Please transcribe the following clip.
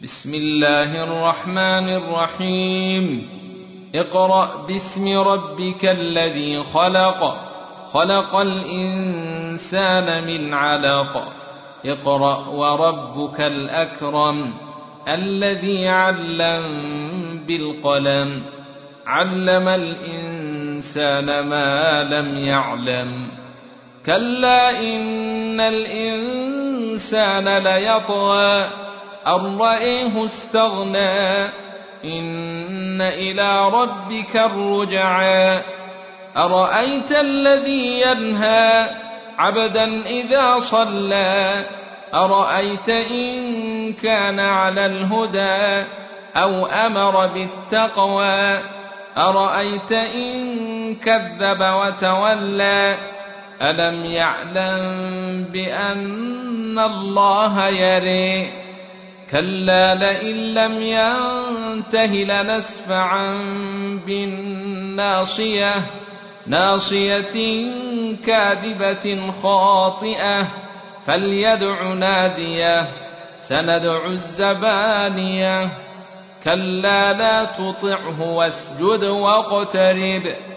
بسم الله الرحمن الرحيم. اقرأ باسم ربك الذي خلق، خلق الإنسان من علق. اقرأ وربك الأكرم الذي علم بالقلم، علم الإنسان ما لم يعلم. كلا إن الإنسان ليطغى أن رآه استغنى، إن إلى ربك الرجعى. أرأيت الذي ينهى عبدا إذا صلى، أرأيت إن كان على الهدى أو أمر بالتقوى، أرأيت إن كذب وتولى. ألم يعلم بأن الله يرى. كلا لئن لم ينته لنسفعا بالناصية، ناصية كاذبة خاطئة، فليدع ناديه سندع الزبانية. كلا لا تطعه واسجد واقترب